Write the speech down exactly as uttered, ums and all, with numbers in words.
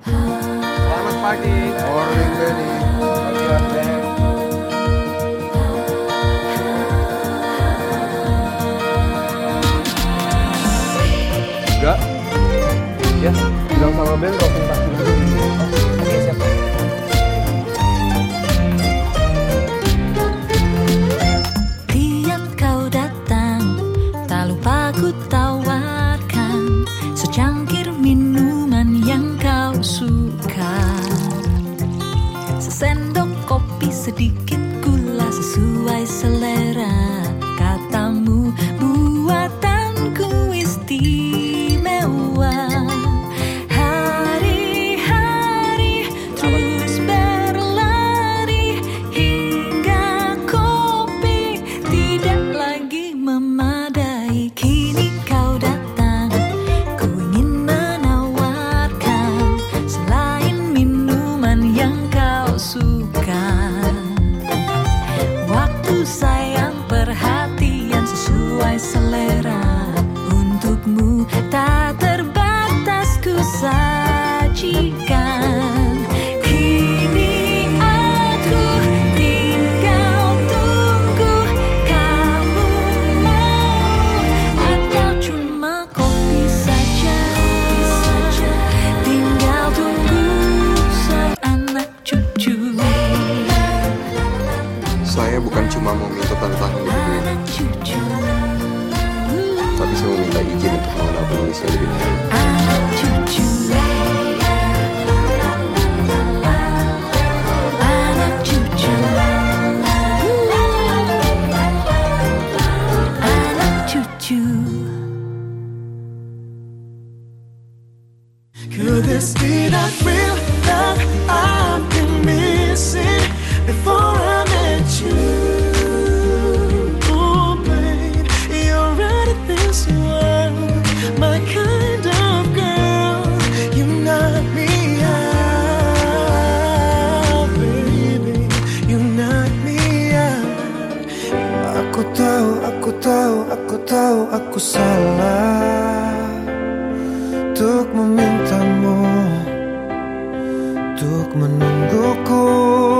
Selamat pagi. Morning, Benny. Pagi, Arden. Enggak. Ya, bilang sama Ben dropping taksi dulu. Oh, oke, siap. Tiap kau datang, tak lupa ku tawarkan secangkir minuman yang kau suka. Sesendok kopi, sedikit gula sesuai selera. Katamu buatanku istimewa. Hari-hari terus berlari hingga kopi tidak lagi memadai. Kini kau datang, ku ingin menawarkan selain minuman yang kau suka. Waktu sayang, perhatian sesuai selera. Untukmu tak terbatas ku sajikan. Kini aku tinggal tunggu kamu mau atau cuma kopi saja. Tinggal tunggu sang anak cucu. Saya bukan cuma mau minta tanda tangan di buku ini, Anak cucu. tapi saya mau minta izin untuk mengenal penulisnya lebih dalam. Anak cucu. Anak cucu. Anak cucu. Could this be that real love I've been missing before I met you? Oh, babe, you're right in this world, my kind of girl. You knock me out, baby. You knock me out. Aku tahu, aku tahu, aku tahu, aku salah untuk memintamu, untuk menungguku